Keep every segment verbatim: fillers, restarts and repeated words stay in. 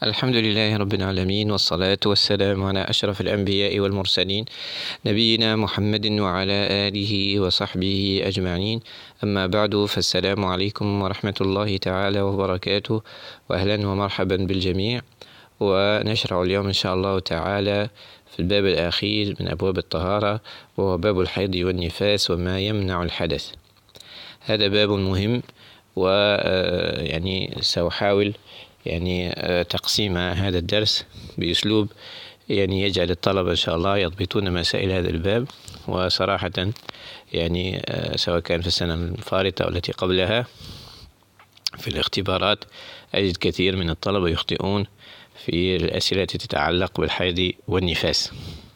الحمد لله رب العالمين، والصلاة والسلام على أشرف الأنبياء والمرسلين، نبينا محمد وعلى آله وصحبه أجمعين. أما بعد، فالسلام عليكم ورحمة الله تعالى وبركاته، وأهلا ومرحبا بالجميع. ونشرع اليوم إن شاء الله تعالى في الباب الأخير من أبواب الطهارة، وهو باب الحيض والنفاس وما يمنع الحدث. هذا باب مهم، ويعني سأحاول يعني تقسيم هذا الدرس بأسلوب يعني يجعل الطلبة إن شاء الله يضبطون مسائل هذا الباب. وصراحة يعني سواء كان في السنة الفارطة أو التي قبلها في الاختبارات أجد كثير من الطلبة يخطئون في الأسئلة التي تتعلق بالحيض والنفاس.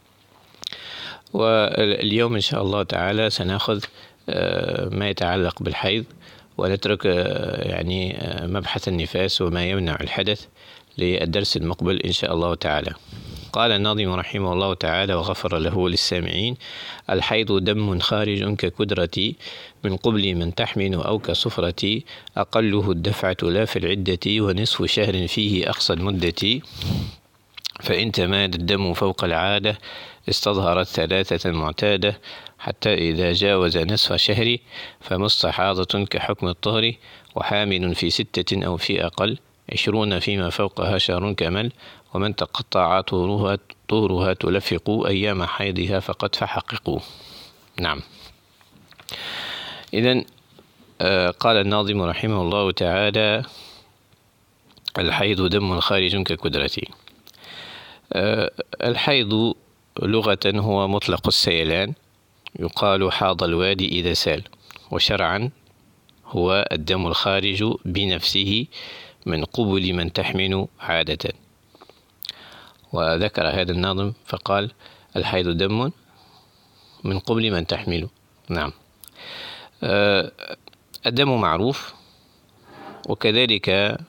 واليوم إن شاء الله تعالى سنأخذ ما يتعلق بالحيض، ونترك يعني مبحث النفاس وما يمنع الحدث للدرس المقبل إن شاء الله تعالى. قال الناظم رحمه الله تعالى وغفر له للسامعين: الحيض دم خارج ككدرة من قبل من تحمل أو كصفرة، أقله الدفعة لا في العدة، ونصف شهر فيه أقصى المدة، فإن تماد الدم فوق العادة استظهرت ثلاثة معتادة، حتى إذا جاوز نصف شهر فمستحاضة كحكم الطهر، وحامل في ستة أو في أقل، عشرون فيما فوقها شهر كمل، ومن تقطع طهرها, طهرها تلفق أيام حيضها فقد فحققوا. نعم. إذن قال الناظم رحمه الله تعالى: الحيض دم خارج ككدرة. الحيض لغة هو مطلق السيلان، يقال حاض الوادي إذا سال، وشرعا هو الدم الخارج بنفسه من قبل من تحمل عادة. وذكر هذا الناظم فقال: الحيض دم من قبل من تحمل. نعم. الدم معروف، وكذلك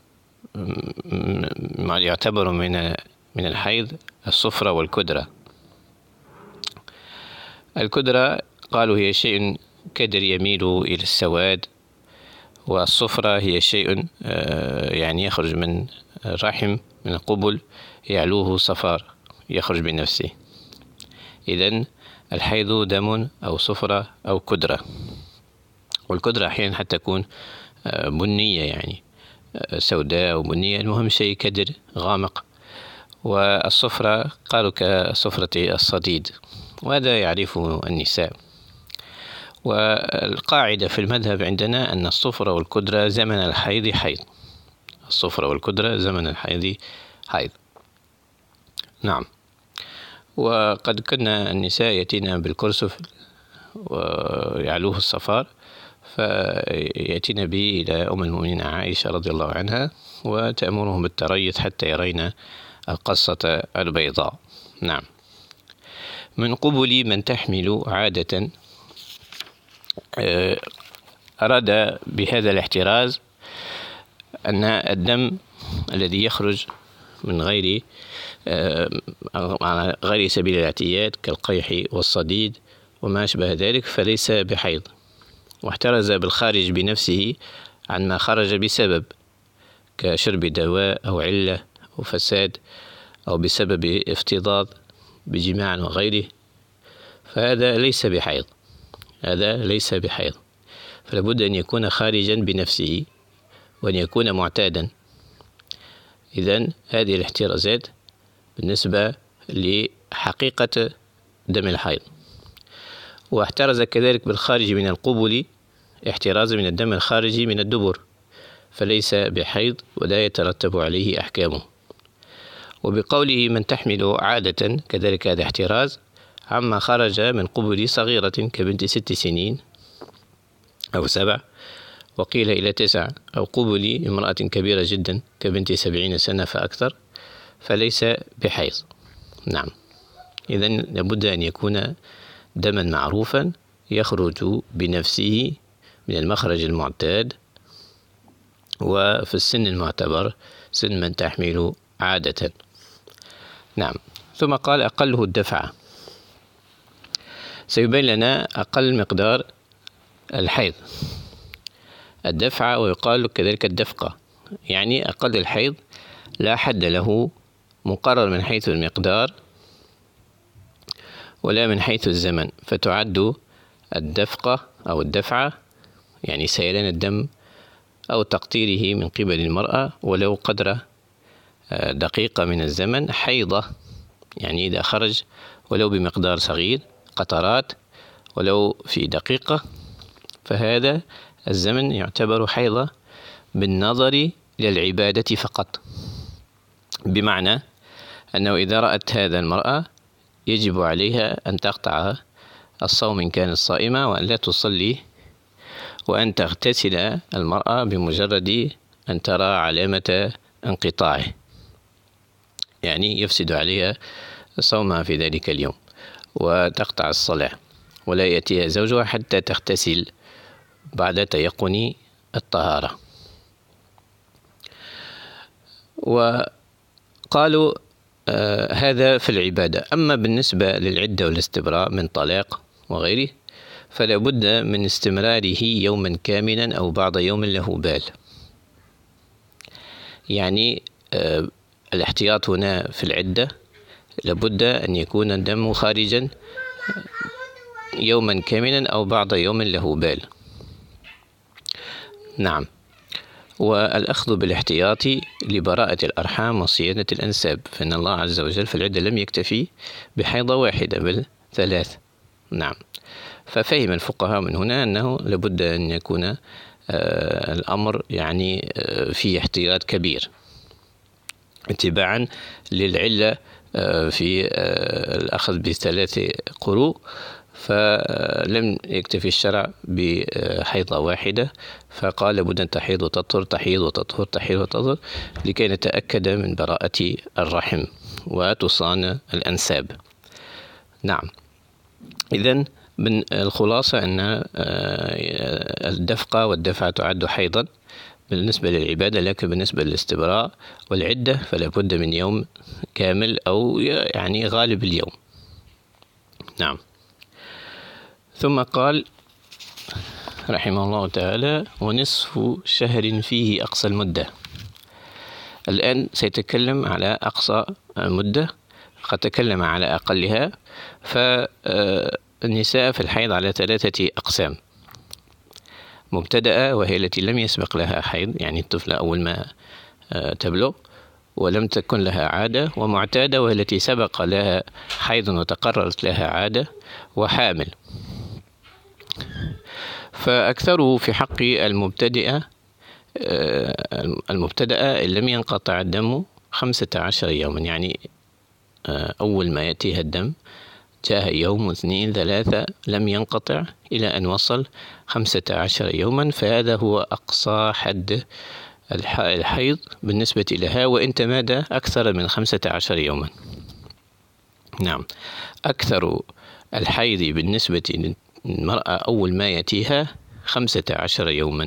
يعتبر من من الحيض الصفرة والكدرة. الكدرة قالوا هي شيء كدر يميل إلى السواد، والصفرة هي شيء يعني يخرج من الرحم من القبل يعلوه صفار يخرج بنفسه. إذن الحيض دم أو صفرة أو كدرة، والكدرة أحيانا حتى تكون بنية، يعني سوداء أو بنية، المهم شيء كدر غامق. والصفرة قالوا كصفرة الصديد، وهذا يعرفه النساء. والقاعدة في المذهب عندنا أن الصفرة والكدرة زمن الحيض حيض. الصفرة والكدرة زمن الحيض حيض. نعم. وقد كنا النساء يأتينا بالكرسف ويعلوه الصفار، فيأتينا به إلى أم المؤمنين عائشة رضي الله عنها، وتأمرهم بالتريث حتى يرين القصة البيضاء. نعم. من قبل من تحمل عادة، أراد بهذا الاحتراز أن الدم الذي يخرج من غير على غير سبيل الاعتياد كالقيح والصديد وما أشبه ذلك فليس بحيض، واحترز بالخارج بنفسه عن ما خرج بسبب كشرب دواء أو علة أو فساد أو بسبب افتضاض بجماع وغيره، فهذا ليس بحيض. هذا ليس بحيض، فلابد أن يكون خارجا بنفسه وأن يكون معتادا. إذن هذه الاحترازات بالنسبة لحقيقة دم الحيض. واحترز كذلك بالخارج من القبل احتراز من الدم الخارج من الدبر، فليس بحيض ولا يترتب عليه أحكامه. وبقوله من تحمل عادة كذلك هذا احتراز عما خرج من قبل صغيرة كبنت ست سنين أو سبع، وقيل إلى تسع، أو قبل امرأة كبيرة جدا كبنت سبعين سنة فأكثر، فليس بحيض. نعم. إذن لابد أن يكون دما معروفا يخرج بنفسه من المخرج المعتاد، وفي السن المعتبر سن من تحمل عادة. نعم. ثم قال: أقله الدفعة. سيبين لنا أقل مقدار الحيض الدفعة، ويقال كذلك الدفقة، يعني أقل الحيض لا حد له مقرر من حيث المقدار ولا من حيث الزمن، فتعد الدفقة أو الدفعة يعني سيلان الدم أو تقطيره من قبل المرأة ولو قدر دقيقة من الزمن حيضة، يعني إذا خرج ولو بمقدار صغير قطرات ولو في دقيقة فهذا الزمن يعتبر حيضة بالنظر إلى العبادة فقط، بمعنى أنه إذا رأت هذا المرأة يجب عليها أن تقطع الصوم إن كانت صائمة، وأن لا تصلي، وأن تغتسل المرأة بمجرد أن ترى علامة انقطاعه، يعني يفسد عليها صومها في ذلك اليوم، وتقطع الصلاة ولا يأتيها زوجها حتى تغتسل بعد تيقن الطهارة. وقالوا آه هذا في العبادة. أما بالنسبة للعدة والاستبراء من طلاق وغيره فلا بد من استمراره يوما كاملا أو بعض يوم له بال، يعني آه الاحتياط هنا في العدة لابد أن يكون الدم خارجا يوما كاملا أو بعض يوم له بال. نعم. والأخذ بالاحتياط لبراءة الأرحام وصيانة الأنساب، فإن الله عز وجل في العدة لم يكتفي بحيضة واحدة بل ثلاث. نعم. ففهم الفقهاء من هنا أنه لابد أن يكون آه الأمر يعني آه فيه احتياط كبير اتباعا للعلة آه في آه الأخذ بثلاث قروء، فلم يكتفي الشرع بحيضة واحدة، فقال لابد أن تحيض وتطهر تحيض وتطهر تحيض وتطهر لكي نتأكد من براءة الرحم وتصان الأنساب. نعم. إذن من الخلاصة أن الدفقة والدفعة تعد حيضا بالنسبة للعبادة، لكن بالنسبة للاستبراء والعدة فلا بد من يوم كامل أو يعني غالب اليوم. نعم. ثم قال رحمه الله تعالى: ونصف شهر فيه أقصى المدة. الآن سيتكلم على أقصى المدة، قد تكلم على أقلها. فالنساء في الحيض على ثلاثة أقسام: مبتدأة وهي التي لم يسبق لها حيض، يعني الطفلة أول ما تبلغ ولم تكن لها عادة، ومعتادة وهي التي سبق لها حيض وتقررت لها عادة، وحامل. فأكثره في حق المبتدئة المبتدأة إن لم ينقطع الدم خمسة عشر يوما، يعني أول ما يأتيها الدم جاء يوم اثنين ثلاثة لم ينقطع إلى أن وصل خمسة عشر يوما، فهذا هو أقصى حد الحيض بالنسبة لها، وإن تمادى أكثر من خمسة عشر يوما. نعم. أكثر الحيض بالنسبة للمرأة أول ما يأتيها خمسة عشر يوما.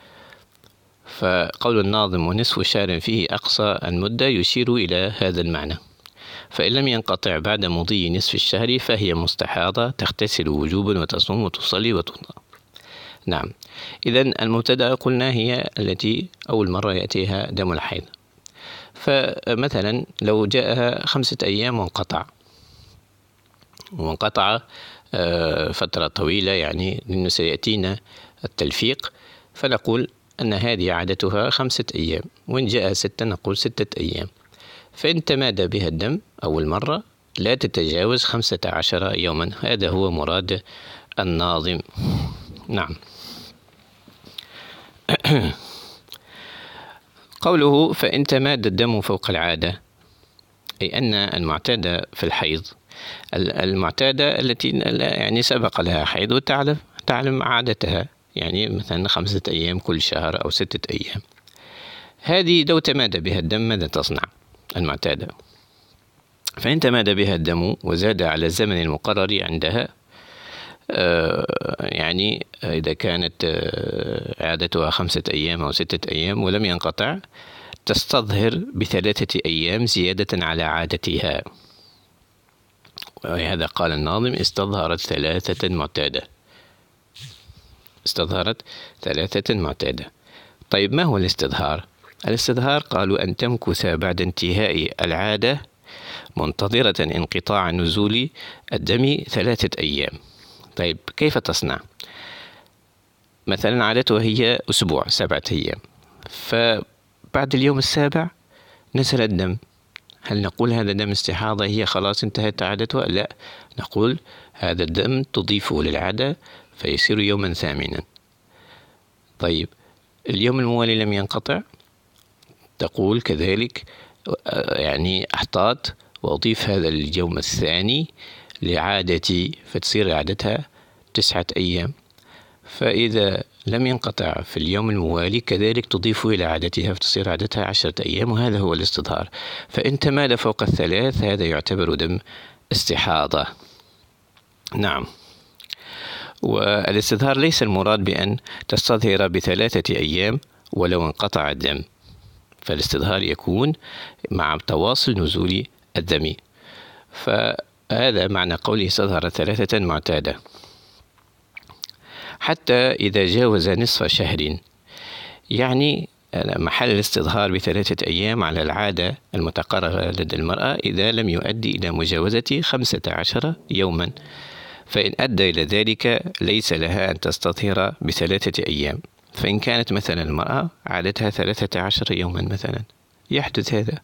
فقول الناظم: ونصف شهر فيه أقصى المدة يشير إلى هذا المعنى. فإن لم ينقطع بعد مضي نصف الشهر فهي مستحاضة تغتسل وجوبا وتصوم وتصلي وتطلع. نعم. إذن المبتدأ قلنا هي التي أول مرة يأتيها دم الحيض. فمثلا لو جاءها خمسة أيام وانقطع وانقطع فترة طويلة، يعني لأنه سيأتينا التلفيق، فنقول أن هذه عادتها خمسة أيام، وإن جاء ستة نقول ستة أيام. فإن تمادى بها الدم أول مرة لا تتجاوز خمسة عشر يوما. هذا هو مراد الناظم. نعم. قوله: فإن تمادى الدم فوق العادة، أي أن المعتادة في الحيض المعتادة التي يعني سبق لها حيض وتعلم تعلم عادتها، يعني مثلا خمسة أيام كل شهر أو ستة أيام، هذه لو تمادى بها الدم ماذا تصنع المعتادة؟ فإن تمادى بها الدم وزاد على الزمن المقرر عندها، يعني إذا كانت عادتها خمسة أيام أو ستة أيام ولم ينقطع، تستظهر بثلاثة أيام زيادة على عادتها. وهذا قال الناظم: استظهرت ثلاثة معتادة. استظهرت ثلاثة معتادة. طيب ما هو الاستظهار؟ الاستظهار قالوا أن تمكث بعد انتهاء العادة منتظرة انقطاع نزول الدم ثلاثة أيام. طيب كيف تصنع؟ مثلا عادتها هي أسبوع سبعة أيام، فبعد اليوم السابع نزل الدم، هل نقول هذا دم استحاضة هي خلاص انتهت عادتها؟ لا، نقول هذا الدم تضيفه للعادة فيصير يوما ثامنا. طيب اليوم الموالي لم ينقطع، تقول كذلك يعني أحتاط وأضيف هذا اليوم الثاني لعادتي فتصير عادتها تسعة أيام. فإذا لم ينقطع في اليوم الموالي كذلك تضيف إلى عادتها فتصير عادتها عشرة أيام، وهذا هو الاستظهار. فإن تمال فوق الثلاث هذا يعتبر دم استحاضة. نعم. والاستظهار ليس المراد بأن تستظهر بثلاثة أيام ولو انقطع الدم، فالاستظهار يكون مع تواصل نزول الدم، فهذا معنى قوله استظهر ثلاثة معتادة. حتى إذا جاوز نصف شهر، يعني محل الاستظهار بثلاثة أيام على العادة المتقررة لدى المرأة إذا لم يؤدي إلى مجاوزة خمسة عشر يوما، فإن أدى إلى ذلك ليس لها أن تستظهر بثلاثة أيام. فإن كانت مثلا المرأة عادتها ثلاثة عشر يوما مثلا، يحدث هذا،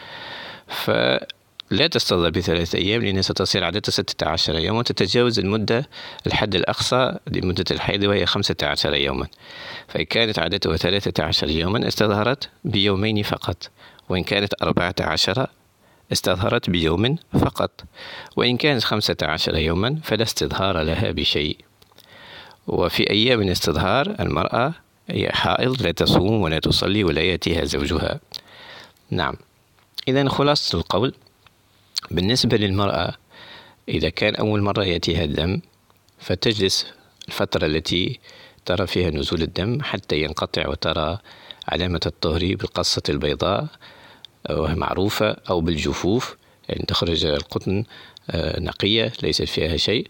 فلا تستظهر بثلاثة أيام لأنها ستصير عادتها ستة عشر يوما وتتجاوز المدة الحد الأقصى لمدة الحيض وهي خمسة عشر يوما. فإن كانت عادتها ثلاثة عشر يوما استظهرت بيومين فقط، وإن كانت أربعة عشر استظهرت بيوم فقط، وإن كانت خمسة عشر يوما فلا استظهار لها بشيء. وفي أيام الاستظهار المرأة هي حائض لا تصوم ولا تصلي ولا يأتيها زوجها. نعم. إذن خلاصة القول بالنسبة للمرأة إذا كان أول مرة يأتيها الدم فتجلس الفترة التي ترى فيها نزول الدم حتى ينقطع وترى علامة الطهر بالقصة البيضاء وهي معروفة، أو بالجفوف يعني تخرج القطن نقية ليس فيها شيء،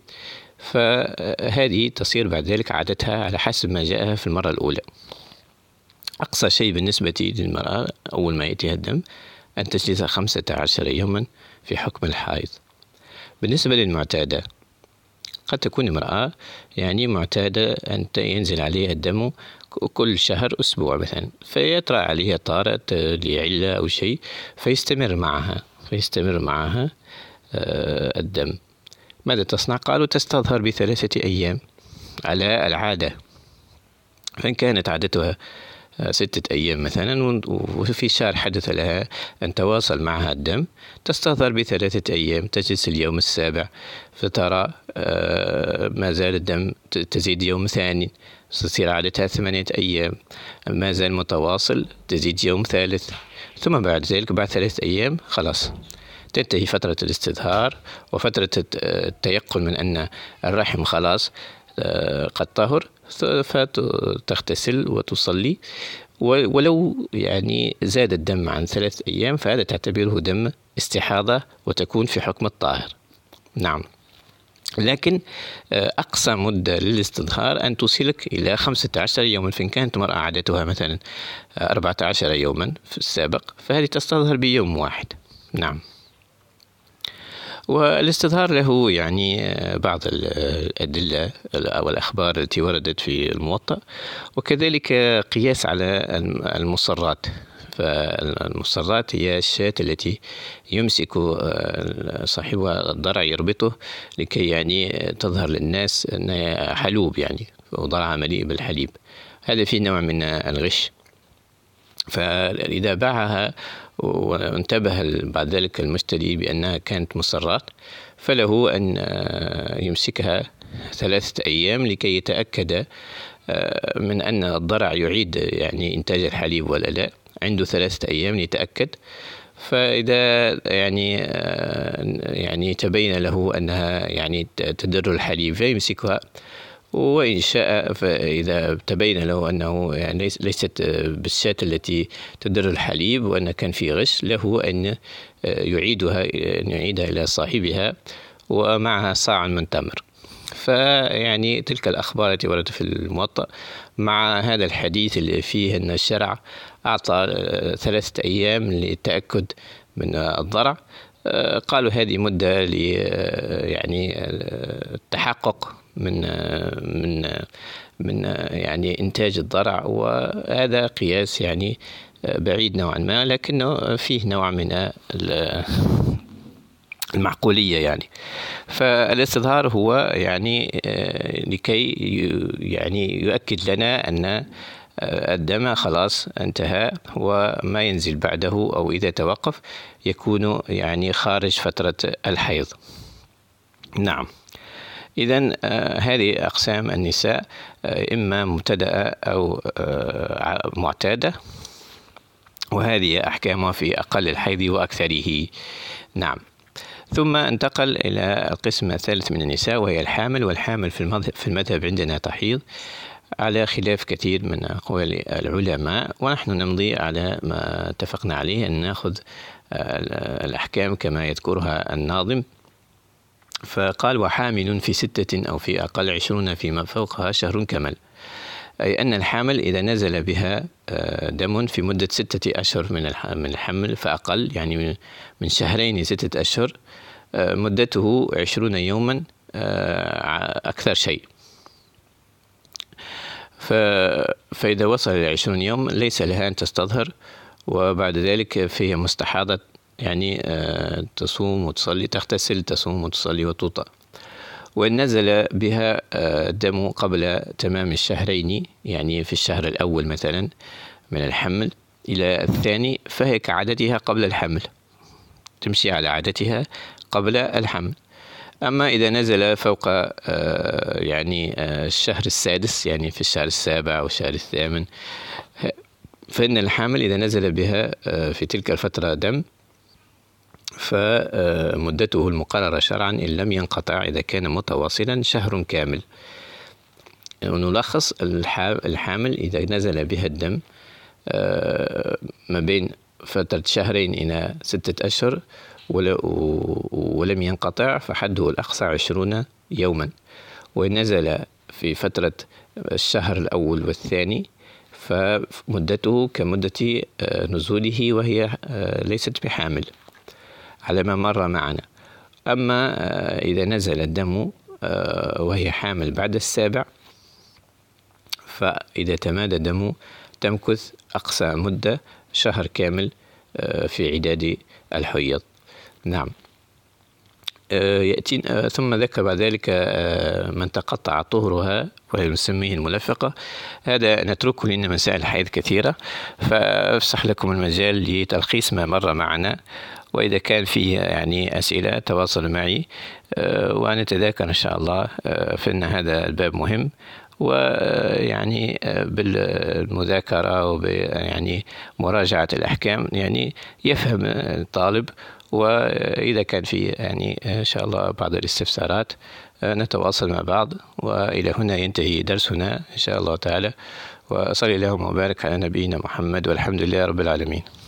فهذه تصير بعد ذلك عادتها على حسب ما جاءها في المرة الأولى. أقصى شيء بالنسبة للمرأة أول ما يأتيها الدم أن تجلس خمسة عشر يوما في حكم الحائض. بالنسبة للمعتادة قد تكون امرأة يعني معتادة أن ينزل عليها الدم كل شهر أسبوع مثلا، فيطرأ عليها طارئ لعلة أو شيء فيستمر معها فيستمر معها الدم. ماذا تصنع؟ قالوا تستظهر بثلاثة أيام على العادة. فإن كانت عادتها ستة أيام مثلا وفي شهر حدث لها أن تواصل معها الدم تستظهر بثلاثة أيام، تجلس اليوم السابع فترى ما زال الدم، تزيد يوم ثاني تصير عادتها ثمانية أيام، ما زال متواصل تزيد يوم ثالث، ثم بعد ذلك بعد ثلاثة أيام خلاص تنتهي فترة الاستظهار وفترة التيقن من أن الرحم خلاص قد طهر، فتغتسل وتصلي، ولو يعني زاد الدم عن ثلاث أيام فهذا تعتبره دم استحاضة وتكون في حكم الطاهر. نعم. لكن أقصى مدة للاستظهار أن توصلك إلى خمسة عشر يوما، فإن كانت مرأة عادتها مثلا أربعة عشر يوما في السابق فهذه تستظهر بيوم واحد. نعم. والاستظهار له يعني بعض الأدلة أو الأخبار التي وردت في الموطأ، وكذلك قياس على المصرات. فالمصرات هي الشاة التي يمسك صاحبها الضرع يربطه لكي يعني تظهر للناس أنها حلوب يعني وضرعها مليء بالحليب، هذا فيه نوع من الغش. فإذا باعها وانتبه بعد ذلك المشتري بأنها كانت مصرات فله أن يمسكها ثلاثة أيام لكي يتأكد من أن الضرع يعيد يعني إنتاج الحليب ولا لا، عنده ثلاثة أيام يتأكد. فإذا يعني يعني تبين له أنها يعني تدر الحليب فيمسكها، وإن شاء فإذا تبين له أنه يعني ليست بالشاة التي تدر الحليب وأن كان في غش له أن يعيدها أن يعيدها إلى صاحبها ومعها صاع من تمر. فيعني تلك الأخبار التي وردت في الموطأ مع هذا الحديث اللي فيه أن الشرع أعطى ثلاثة أيام للتأكد من الضرع، قالوا هذه مدة ل يعني التحقق من من من يعني إنتاج الضرع، وهذا قياس يعني بعيد نوعا ما، لكنه فيه نوع من المعقولية يعني. فالاستظهار هو يعني لكي يعني يؤكد لنا أن الدم خلاص انتهى، وما ينزل بعده أو إذا توقف يكون يعني خارج فترة الحيض. نعم، إذن هذه أقسام النساء، إما مبتدأة أو معتادة، وهذه أحكامها في أقل الحيض وأكثره. نعم. ثم انتقل إلى القسم الثالث من النساء، وهي الحامل. والحامل في المذهب عندنا تحيض على خلاف كثير من أقوال العلماء، ونحن نمضي على ما اتفقنا عليه، أن نأخذ الأحكام كما يذكرها الناظم. فقال: وحامل في ستة أو في أقل عشرون فيما فوقها شهر كمل. أي أن الحامل إذا نزل بها دم في مدة ستة أشهر من الحمل فأقل، يعني من شهرين ستة أشهر، مدته عشرون يوما أكثر شيء. فإذا وصل إلى عشرون يوم ليس لها أن تستظهر، وبعد ذلك فهي مستحاضة، يعني تصوم وتصلي، تغتسل، تصوم وتصلي وتوطأ. وإن نزل بها الدم قبل تمام الشهرين، يعني في الشهر الأول مثلا من الحمل إلى الثاني، فهي كعادتها قبل الحمل، تمشي على عادتها قبل الحمل. أما إذا نزل فوق يعني الشهر السادس، يعني في الشهر السابع أو الشهر الثامن، فإن الحامل إذا نزل بها في تلك الفترة دم فمدته المقررة شرعا إن لم ينقطع إذا كان متواصلا شهر كامل. ونلخص: الحامل إذا نزل بها الدم ما بين فترة شهرين إلى ستة أشهر ولم ينقطع فحده الأقصى عشرون يوما. وإن نزل في فترة الشهر الأول والثاني فمدته كمدة نزوله، وهي ليست بحامل على ما مر معنا. أما إذا نزل الدم وهي حامل بعد السابع، فإذا تمادى الدم تمكث أقصى مدة شهر كامل في عداد الحيض. نعم. يأتي ثم ذكر بعد ذلك من تقطع طهرها وهي نسميه الملفقة. هذا نتركه لأن مسائل الحيض كثيرة، فأفسح لكم المجال لتلخيص ما مر معنا، وإذا كان فيه يعني أسئلة تواصلوا معي ونتذاكر إن شاء الله، فإن هذا الباب مهم، ويعني بالمذاكرة ويعني مراجعة الأحكام يعني يفهم الطالب. وإذا كان في يعني إن شاء الله بعض الاستفسارات نتواصل مع بعض. وإلى هنا ينتهي درسنا إن شاء الله تعالى، وصلى اللهم وبارك على نبينا محمد، والحمد لله رب العالمين.